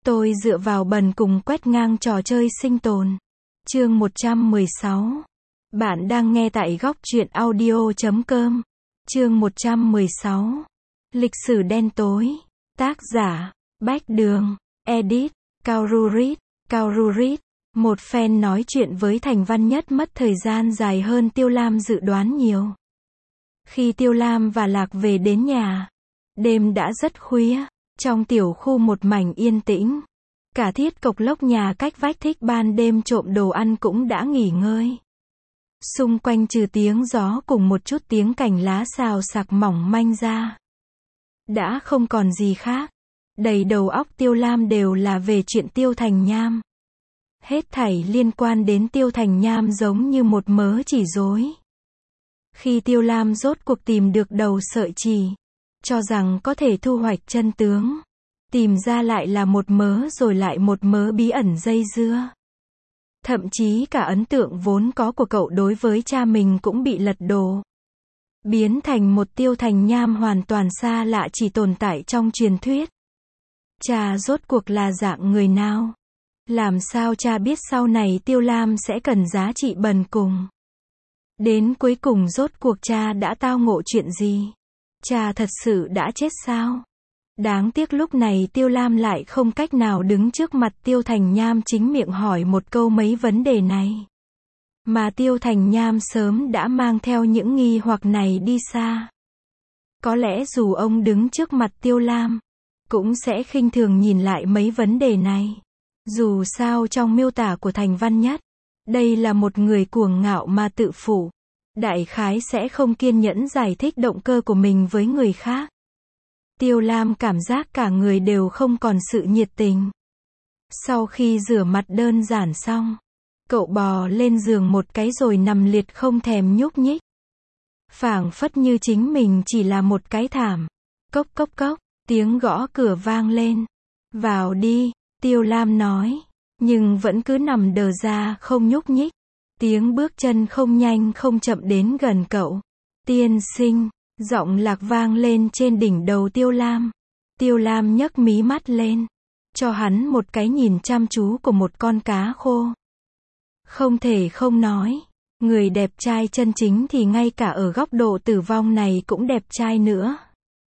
Tôi dựa vào bần cùng quét ngang trò chơi sinh tồn. Chương 116. Bạn đang nghe tại góc truyện audio.com. Chương 116. Lịch sử đen tối. Tác giả: Bách Đường. Edit: Kaururit. Một fan nói chuyện với Thành Văn Nhất mất thời gian dài hơn Tiêu Lam dự đoán nhiều. Khi Tiêu Lam và Lạc về đến nhà, đêm đã rất khuya. Trong tiểu khu một mảnh yên tĩnh. Cả Thiết Cộc Lốc nhà cách vách thích ban đêm trộm đồ ăn cũng đã nghỉ ngơi. Xung quanh trừ tiếng gió cùng một chút tiếng cành lá xào xạc mỏng manh ra, đã không còn gì khác. Đầy đầu óc Tiêu Lam đều là về chuyện Tiêu Thành Nham. Hết thảy liên quan đến Tiêu Thành Nham giống như một mớ chỉ rối. Khi Tiêu Lam rốt cuộc tìm được đầu sợi chỉ, cho rằng có thể thu hoạch chân tướng, tìm ra lại là một mớ rồi lại một mớ bí ẩn dây dưa. Thậm chí cả ấn tượng vốn có của cậu đối với cha mình cũng bị lật đổ. Biến thành một Tiêu Thành Nham hoàn toàn xa lạ chỉ tồn tại trong truyền thuyết. Cha rốt cuộc là dạng người nào? Làm sao cha biết sau này Tiêu Lam sẽ cần giá trị bần cùng? Đến cuối cùng rốt cuộc cha đã tao ngộ chuyện gì? Cha thật sự đã chết sao? Đáng tiếc lúc này Tiêu Lam lại không cách nào đứng trước mặt Tiêu Thành Nham chính miệng hỏi một câu mấy vấn đề này. Mà Tiêu Thành Nham sớm đã mang theo những nghi hoặc này đi xa. Có lẽ dù ông đứng trước mặt Tiêu Lam, cũng sẽ khinh thường nhìn lại mấy vấn đề này. Dù sao trong miêu tả của Thành Văn Nhất, đây là một người cuồng ngạo mà tự phụ. Đại khái sẽ không kiên nhẫn giải thích động cơ của mình với người khác. Tiêu Lam cảm giác cả người đều không còn sự nhiệt tình. Sau khi rửa mặt đơn giản xong, cậu bò lên giường một cái rồi nằm liệt không thèm nhúc nhích. Phảng phất như chính mình chỉ là một cái thảm. Cốc cốc cốc, tiếng gõ cửa vang lên. Vào đi, Tiêu Lam nói, nhưng vẫn cứ nằm đờ ra không nhúc nhích. Tiếng bước chân không nhanh không chậm đến gần cậu. Tiên sinh, giọng Lạc vang lên trên đỉnh đầu Tiêu Lam. Tiêu Lam nhấc mí mắt lên, cho hắn một cái nhìn chăm chú của một con cá khô. Không thể không nói, người đẹp trai chân chính thì ngay cả ở góc độ tử vong này cũng đẹp trai nữa.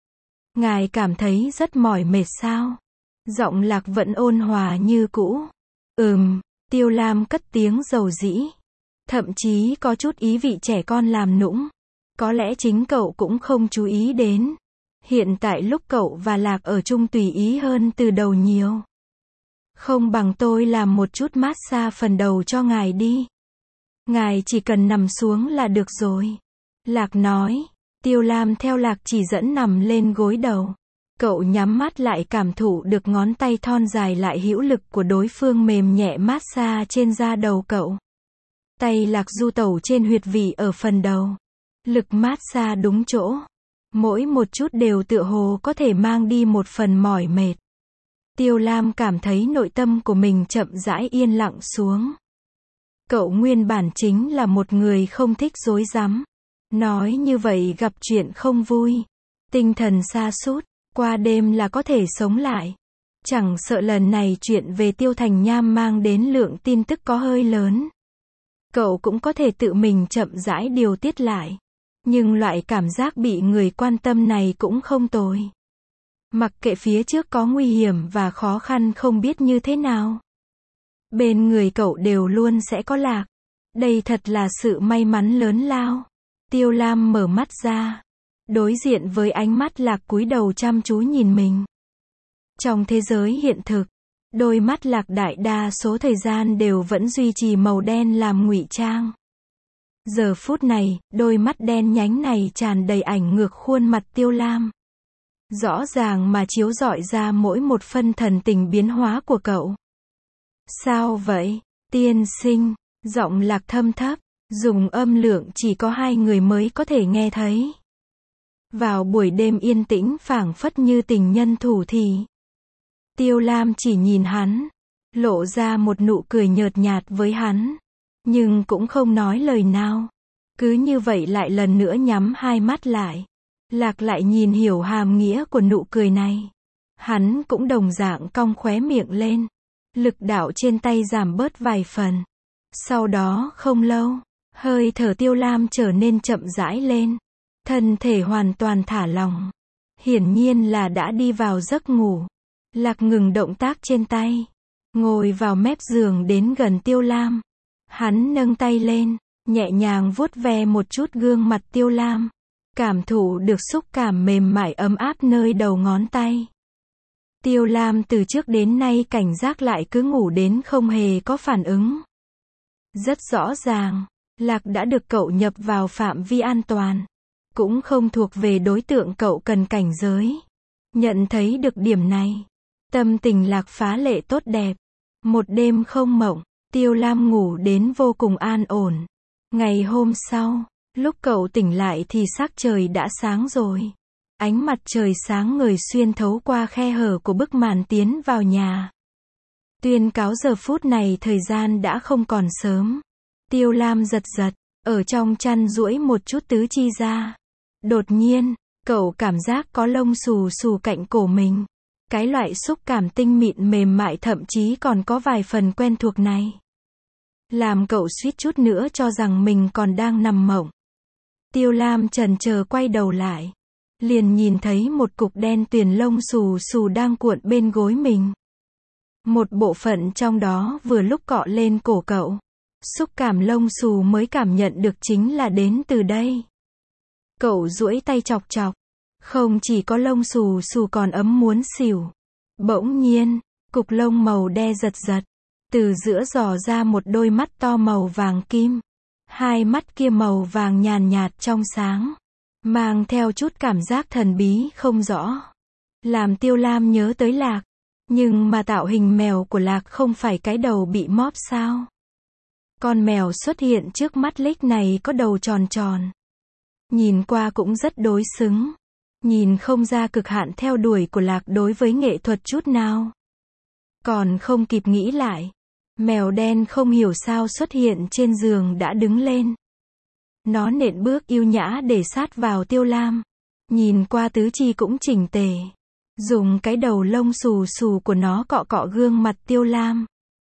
Ngài cảm thấy rất mỏi mệt sao? Giọng Lạc vẫn ôn hòa như cũ. Tiêu Lam cất tiếng dầu dĩ. Thậm chí có chút ý vị trẻ con làm nũng. Có lẽ chính cậu cũng không chú ý đến. Hiện tại lúc cậu và Lạc ở chung tùy ý hơn từ đầu nhiều. Không bằng tôi làm một chút massage phần đầu cho ngài đi. Ngài chỉ cần nằm xuống là được rồi. Lạc nói. Tiêu Lam theo Lạc chỉ dẫn nằm lên gối đầu. Cậu nhắm mắt lại cảm thụ được ngón tay thon dài lại hữu lực của đối phương mềm nhẹ massage trên da đầu cậu. Tay Lạc du tẩu trên huyệt vị ở phần đầu. Lực massage đúng chỗ. Mỗi một chút đều tựa hồ có thể mang đi một phần mỏi mệt. Tiêu Lam cảm thấy nội tâm của mình chậm rãi yên lặng xuống. Cậu nguyên bản chính là một người không thích rối rắm. Nói như vậy gặp chuyện không vui. Tinh thần sa sút, qua đêm là có thể sống lại. Chẳng sợ lần này chuyện về Tiêu Thành Nham mang đến lượng tin tức có hơi lớn. Cậu cũng có thể tự mình chậm rãi điều tiết lại. Nhưng loại cảm giác bị người quan tâm này cũng không tồi. Mặc kệ phía trước có nguy hiểm và khó khăn không biết như thế nào. Bên người cậu đều luôn sẽ có Lạc. Đây thật là sự may mắn lớn lao. Tiêu Lam mở mắt ra. Đối diện với ánh mắt Lạc cúi đầu chăm chú nhìn mình. Trong thế giới hiện thực, đôi mắt Lạc đại đa số thời gian đều vẫn duy trì màu đen làm ngụy trang. Giờ phút này, đôi mắt đen nhánh này tràn đầy ảnh ngược khuôn mặt Tiêu Lam. Rõ ràng mà chiếu rọi ra mỗi một phân thần tình biến hóa của cậu. Sao vậy, tiên sinh? Giọng Lạc thâm thấp, dùng âm lượng chỉ có hai người mới có thể nghe thấy. Vào buổi đêm yên tĩnh phảng phất như tình nhân thủ thỉ. Tiêu Lam chỉ nhìn hắn, lộ ra một nụ cười nhợt nhạt với hắn, nhưng cũng không nói lời nào. Cứ như vậy lại lần nữa nhắm hai mắt lại. Lạc lại nhìn hiểu hàm nghĩa của nụ cười này. Hắn cũng đồng dạng cong khóe miệng lên. Lực đạo trên tay giảm bớt vài phần. Sau đó không lâu, hơi thở Tiêu Lam trở nên chậm rãi lên. Thân thể hoàn toàn thả lỏng. Hiển nhiên là đã đi vào giấc ngủ. Lạc ngừng động tác trên tay. Ngồi vào mép giường đến gần Tiêu Lam. Hắn nâng tay lên, nhẹ nhàng vuốt ve một chút gương mặt Tiêu Lam. Cảm thụ được xúc cảm mềm mại ấm áp nơi đầu ngón tay. Tiêu Lam từ trước đến nay cảnh giác lại cứ ngủ đến không hề có phản ứng. Rất rõ ràng, Lạc đã được cậu nhập vào phạm vi an toàn. Cũng không thuộc về đối tượng cậu cần cảnh giới. Nhận thấy được điểm này. Tâm tình Lạc phá lệ tốt đẹp. Một đêm không mộng, Tiêu Lam ngủ đến vô cùng an ổn. Ngày hôm sau, lúc cậu tỉnh lại thì sắc trời đã sáng rồi. Ánh mặt trời sáng ngời xuyên thấu qua khe hở của bức màn tiến vào nhà. Tuyên cáo giờ phút này thời gian đã không còn sớm. Tiêu Lam giật giật, ở trong chăn duỗi một chút tứ chi ra. Đột nhiên, cậu cảm giác có lông xù xù cạnh cổ mình. Cái loại xúc cảm tinh mịn mềm mại thậm chí còn có vài phần quen thuộc này. Làm cậu suýt chút nữa cho rằng mình còn đang nằm mộng. Tiêu Lam chần chờ quay đầu lại. Liền nhìn thấy một cục đen tuyền lông xù xù đang cuộn bên gối mình. Một bộ phận trong đó vừa lúc cọ lên cổ cậu. Xúc cảm lông xù mới cảm nhận được chính là đến từ đây. Cậu duỗi tay chọc chọc. Không chỉ có lông xù xù còn ấm muốn xỉu. Bỗng nhiên, cục lông màu đen giật giật. Từ giữa dò ra một đôi mắt to màu vàng kim. Hai mắt kia màu vàng nhàn nhạt trong sáng. Mang theo chút cảm giác thần bí không rõ. Làm Tiêu Lam nhớ tới Lạc. Nhưng mà tạo hình mèo của Lạc không phải cái đầu bị móp sao? Con mèo xuất hiện trước mắt Lích này có đầu tròn tròn. Nhìn qua cũng rất đối xứng. Nhìn không ra cực hạn theo đuổi của Lạc đối với nghệ thuật chút nào. Còn không kịp nghĩ lại. Mèo đen không hiểu sao xuất hiện trên giường đã đứng lên. Nó nện bước yêu nhã để sát vào Tiêu Lam. Nhìn qua tứ chi cũng chỉnh tề. Dùng cái đầu lông xù xù của nó cọ cọ gương mặt Tiêu Lam.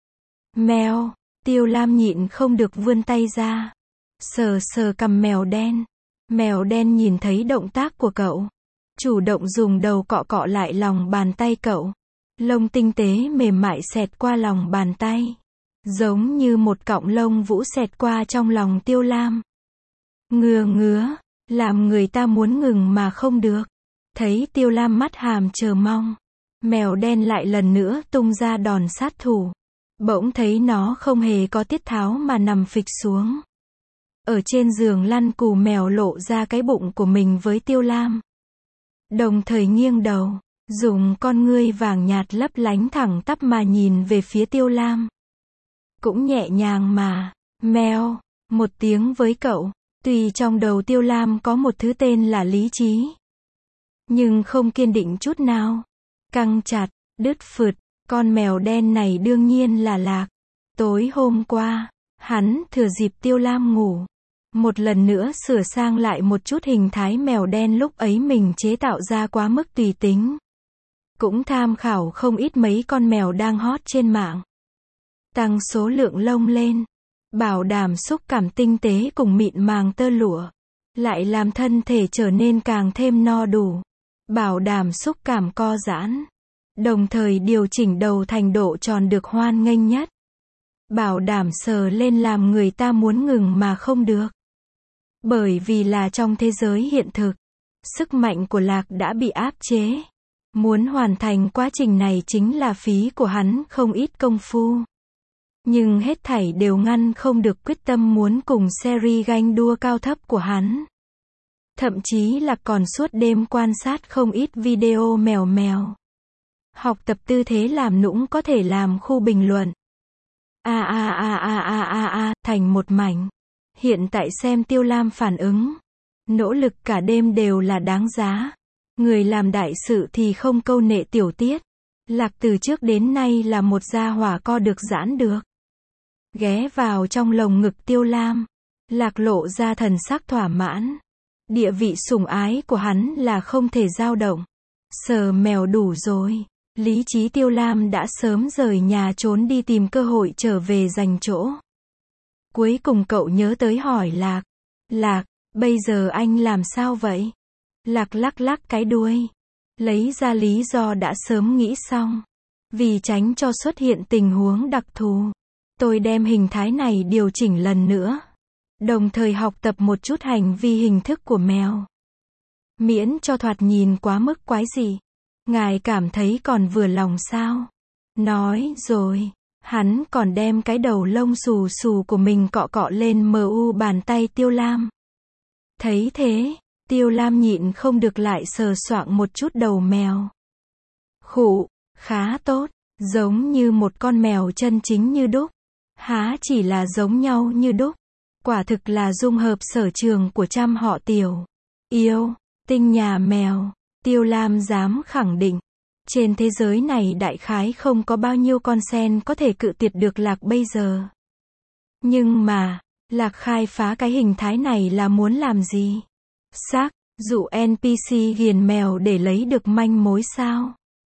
Mèo, Tiêu Lam nhịn không được vươn tay ra. Sờ sờ cằm mèo đen. Mèo đen nhìn thấy động tác của cậu. Chủ động dùng đầu cọ cọ lại lòng bàn tay cậu. Lông tinh tế mềm mại xẹt qua lòng bàn tay. Giống như một cọng lông vũ xẹt qua trong lòng Tiêu Lam. Ngứa ngứa, làm người ta muốn ngừng mà không được. Thấy Tiêu Lam mắt hàm chờ mong. Mèo đen lại lần nữa tung ra đòn sát thủ. Bỗng thấy nó không hề có tiết tháo mà nằm phịch xuống. Ở trên giường lăn cù mèo lộ ra cái bụng của mình với Tiêu Lam. Đồng thời nghiêng đầu, dùng con ngươi vàng nhạt lấp lánh thẳng tắp mà nhìn về phía Tiêu Lam. Cũng nhẹ nhàng mà, meo, một tiếng với cậu. Tuy trong đầu Tiêu Lam có một thứ tên là lý trí. Nhưng không kiên định chút nào. Căng chặt, đứt phượt, con mèo đen này đương nhiên là Lạc. Tối hôm qua, hắn thừa dịp Tiêu Lam ngủ. Một lần nữa sửa sang lại một chút hình thái mèo đen lúc ấy mình chế tạo ra quá mức tùy tính. Cũng tham khảo không ít mấy con mèo đang hot trên mạng. Tăng số lượng lông lên. Bảo đảm xúc cảm tinh tế cùng mịn màng tơ lụa. Lại làm thân thể trở nên càng thêm no đủ. Bảo đảm xúc cảm co giãn. Đồng thời điều chỉnh đầu thành độ tròn được hoan nghênh nhất. Bảo đảm sờ lên làm người ta muốn ngừng mà không được. Bởi vì là trong thế giới hiện thực, sức mạnh của Lạc đã bị áp chế. Muốn hoàn thành quá trình này chính là phí của hắn không ít công phu. Nhưng hết thảy đều ngăn không được quyết tâm muốn cùng series ganh đua cao thấp của hắn. Thậm chí là còn suốt đêm quan sát không ít video mèo mèo. Học tập tư thế làm nũng có thể làm khu bình luận. Thành một mảnh. Hiện tại xem Tiêu Lam phản ứng. Nỗ lực cả đêm đều là đáng giá. Người làm đại sự thì không câu nệ tiểu tiết. Lạc từ trước đến nay là một gia hỏa co được giãn được. Ghé vào trong lồng ngực Tiêu Lam. Lạc lộ ra thần sắc thỏa mãn. Địa vị sủng ái của hắn là không thể dao động. Sờ mèo đủ rồi. Lý trí Tiêu Lam đã sớm rời nhà trốn đi tìm cơ hội trở về giành chỗ. Cuối cùng cậu nhớ tới hỏi Lạc. Lạc, bây giờ anh làm sao vậy? Lạc lắc lắc cái đuôi. Lấy ra lý do đã sớm nghĩ xong. Vì tránh cho xuất hiện tình huống đặc thù. Tôi đem hình thái này điều chỉnh lần nữa. Đồng thời học tập một chút hành vi hình thức của mèo. Miễn cho thoạt nhìn quá mức quái dị. Ngài cảm thấy còn vừa lòng sao? Nói rồi, hắn còn đem cái đầu lông xù xù của mình cọ cọ lên mu bàn tay Tiêu Lam. Thấy thế, Tiêu Lam nhịn không được lại sờ soạng một chút đầu mèo. Khụ, khá tốt, giống như một con mèo chân chính như đúc. Há chỉ là giống nhau như đúc. Quả thực là dung hợp sở trường của trăm họ Tiểu. Yêu, tinh nhà mèo. Tiêu Lam dám khẳng định. Trên thế giới này đại khái không có bao nhiêu con sen có thể cự tuyệt được Lạc bây giờ. Nhưng mà, Lạc khai phá cái hình thái này là muốn làm gì? Xác, dụ NPC ghiền mèo để lấy được manh mối sao?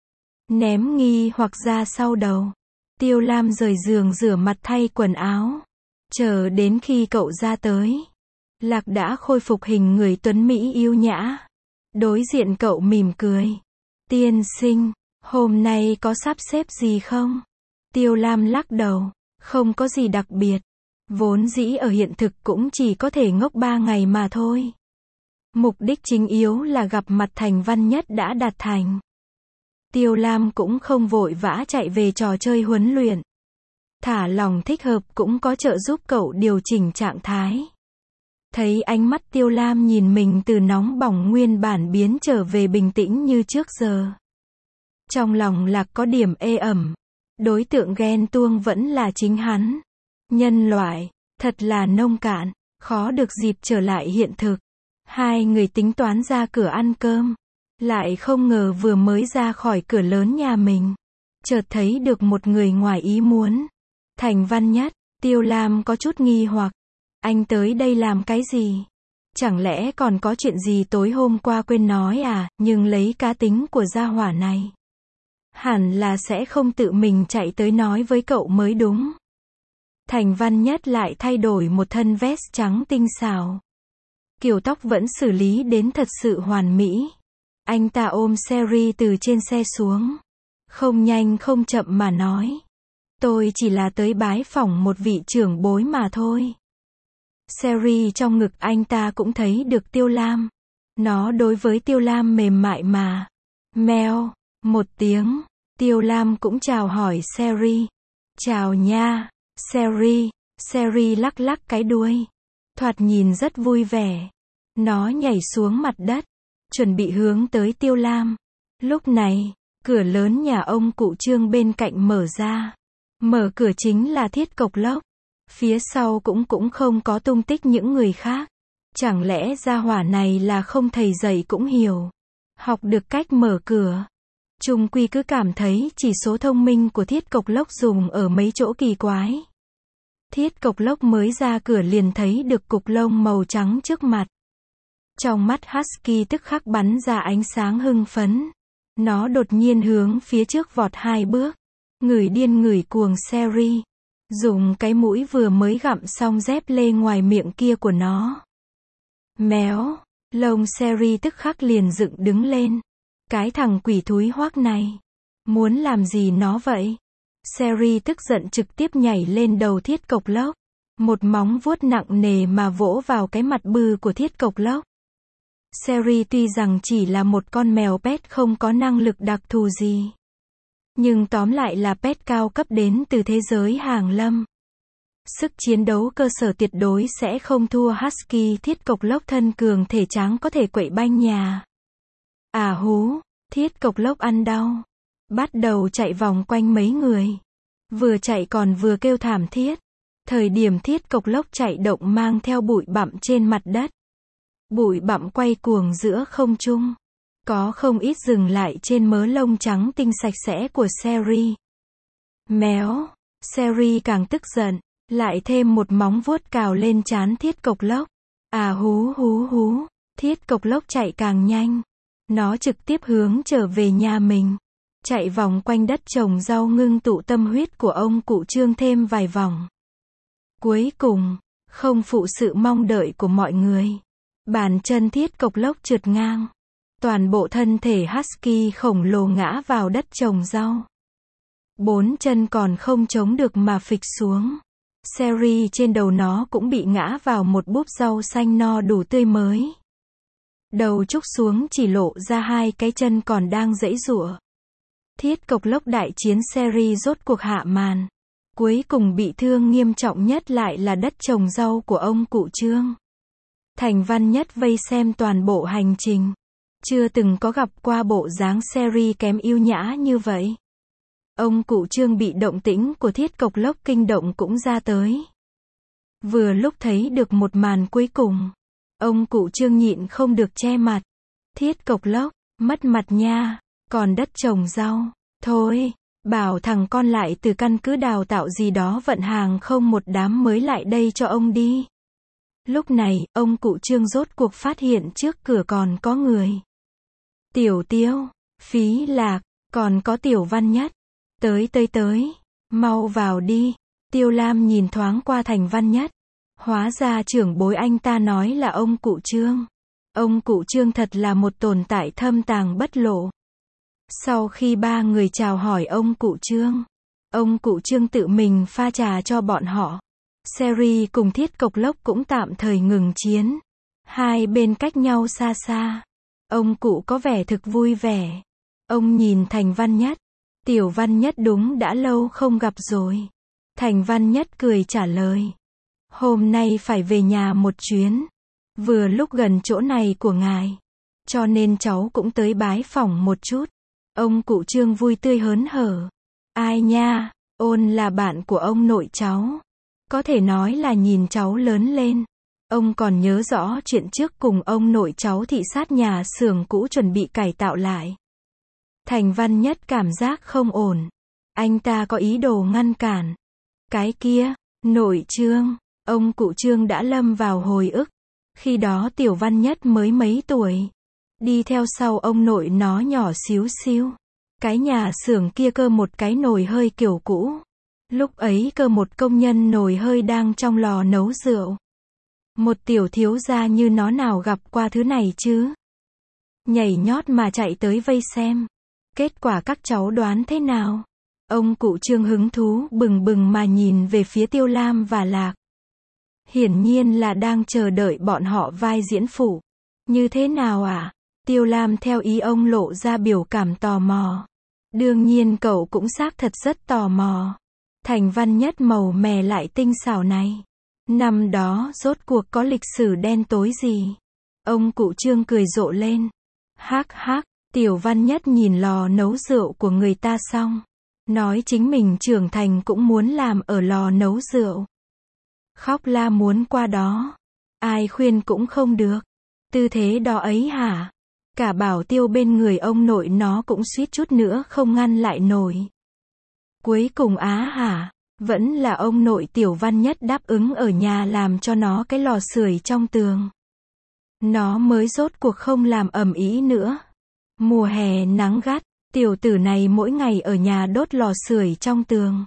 Ném nghi hoặc ra sau đầu. Tiêu Lam rời giường rửa mặt thay quần áo. Chờ đến khi cậu ra tới. Lạc đã khôi phục hình người tuấn mỹ yêu nhã. Đối diện cậu mỉm cười. Tiên sinh, hôm nay có sắp xếp gì không? Tiêu Lam lắc đầu. Không có gì đặc biệt. Vốn dĩ ở hiện thực cũng chỉ có thể ngốc 3 ngày mà thôi. Mục đích chính yếu là gặp mặt Thành Văn Nhất đã đạt thành. Tiêu Lam cũng không vội vã chạy về trò chơi huấn luyện. Thả lỏng thích hợp cũng có trợ giúp cậu điều chỉnh trạng thái. Thấy ánh mắt Tiêu Lam nhìn mình từ nóng bỏng nguyên bản biến trở về bình tĩnh như trước giờ. Trong lòng Lạc có điểm ê ẩm. Đối tượng ghen tuông vẫn là chính hắn. Nhân loại, thật là nông cạn, khó được dịp trở lại hiện thực. Hai người tính toán ra cửa ăn cơm. Lại không ngờ vừa mới ra khỏi cửa lớn nhà mình. Chợt thấy được một người ngoài ý muốn. Thành Văn Nhất, Tiêu Lam có chút nghi hoặc. Anh tới đây làm cái gì? Chẳng lẽ còn có chuyện gì tối hôm qua quên nói à? Nhưng lấy cá tính của gia hỏa này. Hẳn là sẽ không tự mình chạy tới nói với cậu mới đúng. Thành Văn Nhất lại thay đổi một thân vest trắng tinh xảo. Kiểu tóc vẫn xử lý đến thật sự hoàn mỹ. Anh ta ôm Sherry từ trên xe xuống. Không nhanh không chậm mà nói. Tôi chỉ là tới bái phỏng một vị trưởng bối mà thôi. Sherry trong ngực anh ta cũng thấy được Tiêu Lam. Nó đối với Tiêu Lam mềm mại mà. Meo, một tiếng. Tiêu Lam cũng chào hỏi Sherry. Chào nha, Sherry. Sherry lắc lắc cái đuôi. Thoạt nhìn rất vui vẻ. Nó nhảy xuống mặt đất. Chuẩn bị hướng tới Tiêu Lam. Lúc này, cửa lớn nhà ông cụ Trương bên cạnh mở ra. Mở cửa chính là Thiết Cộc Lốc. Phía sau cũng không có tung tích những người khác. Chẳng lẽ gia hỏa này là không thầy dạy cũng hiểu. Học được cách mở cửa. Chung quy cứ cảm thấy chỉ số thông minh của Thiết Cộc Lốc dùng ở mấy chỗ kỳ quái. Thiết Cộc Lốc mới ra cửa liền thấy được cục lông màu trắng trước mặt. Trong mắt Husky tức khắc bắn ra ánh sáng hưng phấn. Nó đột nhiên hướng phía trước vọt 2 bước. Ngửi điên ngửi cuồng Sherry. Dùng cái mũi vừa mới gặm xong dép lê ngoài miệng kia của nó. Méo. Lông Sherry tức khắc liền dựng đứng lên. Cái thằng quỷ thúi hoác này. Muốn làm gì nó vậy? Sherry tức giận trực tiếp nhảy lên đầu Thiết Cộc Lốc. Một móng vuốt nặng nề mà vỗ vào cái mặt bư của Thiết Cộc Lốc. Sherry tuy rằng chỉ là một con mèo pet không có năng lực đặc thù gì. Nhưng tóm lại là pet cao cấp đến từ thế giới hàng lâm. Sức chiến đấu cơ sở tuyệt đối sẽ không thua Husky. Thiết Cộc Lốc thân cường thể tráng có thể quậy banh nhà. À hú, Thiết Cộc Lốc ăn đau. Bắt đầu chạy vòng quanh mấy người. Vừa chạy còn vừa kêu thảm thiết. Thời điểm Thiết Cộc Lốc chạy động mang theo bụi bặm trên mặt đất. Bụi bặm quay cuồng giữa không trung. Có không ít dừng lại trên mớ lông trắng tinh sạch sẽ của Sherry. Méo. Sherry càng tức giận. Lại thêm một móng vuốt cào lên trán Thiết Cộc Lốc. À hú hú hú. Thiết Cộc Lốc chạy càng nhanh. Nó trực tiếp hướng trở về nhà mình. Chạy vòng quanh đất trồng rau ngưng tụ tâm huyết của ông cụ Trương thêm vài vòng. Cuối cùng, không phụ sự mong đợi của mọi người. Bàn chân Thiết Cộc Lốc trượt ngang. Toàn bộ thân thể husky khổng lồ ngã vào đất trồng rau. 4 chân còn không chống được mà phịch xuống. Sherry trên đầu nó cũng bị ngã vào một búp rau xanh no đủ tươi mới. Đầu trúc xuống chỉ lộ ra 2 cái chân còn đang giãy giụa. Thiết Cộc Lốc đại chiến Sherry rốt cuộc hạ màn. Cuối cùng bị thương nghiêm trọng nhất lại là đất trồng rau của ông cụ Trương. Thành Văn Nhất vây xem toàn bộ hành trình. Chưa từng có gặp qua bộ dáng Sherry kém yêu nhã như vậy. Ông cụ Trương bị động tĩnh của Thiết Cộc Lốc kinh động cũng ra tới. Vừa lúc thấy được một màn cuối cùng, ông cụ Trương nhịn không được che mặt. Thiết Cộc Lốc, mất mặt nha, còn đất trồng rau, thôi, bảo thằng con lại từ căn cứ đào tạo gì đó vận hàng không một đám mới lại đây cho ông đi. Lúc này, ông cụ Trương rốt cuộc phát hiện trước cửa còn có người. Tiểu Tiêu, Phí Lạc, còn có Tiểu Văn Nhất. Tới, mau vào đi. Tiêu Lam nhìn thoáng qua Thành Văn Nhất. Hóa ra trưởng bối anh ta nói là ông cụ Trương. Ông cụ Trương thật là một tồn tại thâm tàng bất lộ. Sau khi 3 người chào hỏi ông cụ Trương tự mình pha trà cho bọn họ. Sherry cùng Thiết Cộc Lốc cũng tạm thời ngừng chiến. Hai bên cách nhau xa xa. Ông cụ có vẻ thực vui vẻ. Ông nhìn Thành Văn Nhất. Tiểu Văn Nhất đúng đã lâu không gặp rồi. Thành Văn Nhất cười trả lời. Hôm nay phải về nhà một chuyến. Vừa lúc gần chỗ này của ngài. Cho nên cháu cũng tới bái phỏng một chút. Ông cụ Trương vui tươi hớn hở. Ai nha, Ôn là bạn của ông nội cháu. Có thể nói là nhìn cháu lớn lên. Ông còn nhớ rõ chuyện trước cùng ông nội cháu thị sát nhà xưởng cũ chuẩn bị cải tạo lại. Thành Văn Nhất cảm giác không ổn. Anh ta có ý đồ ngăn cản. Cái kia, nội Trương, ông cụ Trương đã lâm vào hồi ức. Khi đó Tiểu Văn Nhất mới mấy tuổi. Đi theo sau ông nội nó nhỏ xíu xíu. Cái nhà xưởng kia cơ một cái nồi hơi kiểu cũ. Lúc ấy cơ một công nhân nồi hơi đang trong lò nấu rượu. Một tiểu thiếu gia như nó nào gặp qua thứ này chứ. Nhảy nhót mà chạy tới vây xem. Kết quả các cháu đoán thế nào? Ông cụ Trương hứng thú bừng bừng mà nhìn về phía Tiêu Lam và Lạc. Hiển nhiên là đang chờ đợi bọn họ vai diễn phụ. Như thế nào à? Tiêu Lam theo ý ông lộ ra biểu cảm tò mò. Đương nhiên cậu cũng xác thật rất tò mò. Thành Văn Nhất màu mè lại tinh xảo này. Năm đó rốt cuộc có lịch sử đen tối gì? Ông cụ Trương cười rộ lên. Hắc hắc, Tiểu Văn Nhất nhìn lò nấu rượu của người ta xong. Nói chính mình trưởng thành cũng muốn làm ở lò nấu rượu. Khóc la muốn qua đó. Ai khuyên cũng không được. Tư thế đó ấy hả? Cả Bảo Tiêu bên người ông nội nó cũng suýt chút nữa không ngăn lại nổi. Cuối cùng hả? Vẫn là ông nội Tiểu Văn Nhất đáp ứng ở nhà làm cho nó cái lò sưởi trong tường. Nó mới rốt cuộc không làm ầm ĩ nữa. Mùa hè nắng gắt, tiểu tử này mỗi ngày ở nhà đốt lò sưởi trong tường.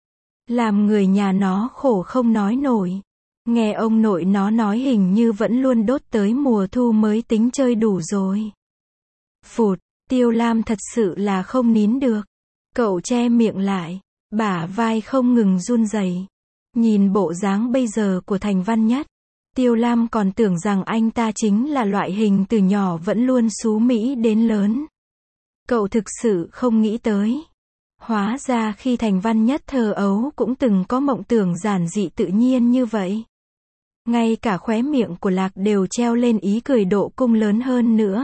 Làm người nhà nó khổ không nói nổi. Nghe ông nội nó nói hình như vẫn luôn đốt tới mùa thu mới tính chơi đủ rồi. Phụt, Tiêu Lam thật sự là không nín được. Cậu che miệng lại, bả vai không ngừng run rẩy. Nhìn bộ dáng bây giờ của Thành Văn Nhất, Tiêu Lam còn tưởng rằng anh ta chính là loại hình từ nhỏ vẫn luôn xú mỹ đến lớn. Cậu thực sự không nghĩ tới. Hóa ra khi Thành Văn Nhất thơ ấu cũng từng có mộng tưởng giản dị tự nhiên như vậy. Ngay cả khóe miệng của Lạc đều treo lên ý cười độ cung lớn hơn nữa.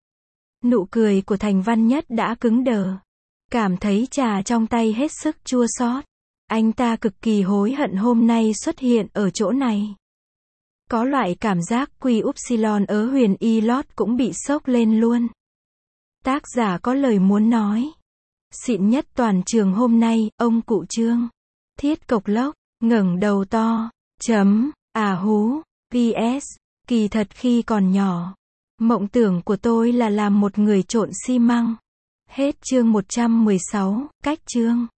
Nụ cười của Thành Văn Nhất đã cứng đờ. Cảm thấy trà trong tay hết sức chua xót. Anh ta cực kỳ hối hận hôm nay xuất hiện ở chỗ này. Có loại cảm giác Quy Upsilon ở Huyền Y Lót cũng bị sốc lên luôn. Tác giả có lời muốn nói. Xịn nhất toàn trường hôm nay, ông cụ Trương. Thiết Cộc Lốc, ngẩng đầu to, hú, PS, kỳ thật khi còn nhỏ, Mộng tưởng của tôi là làm một người trộn xi măng. Hết chương 116, cách chương.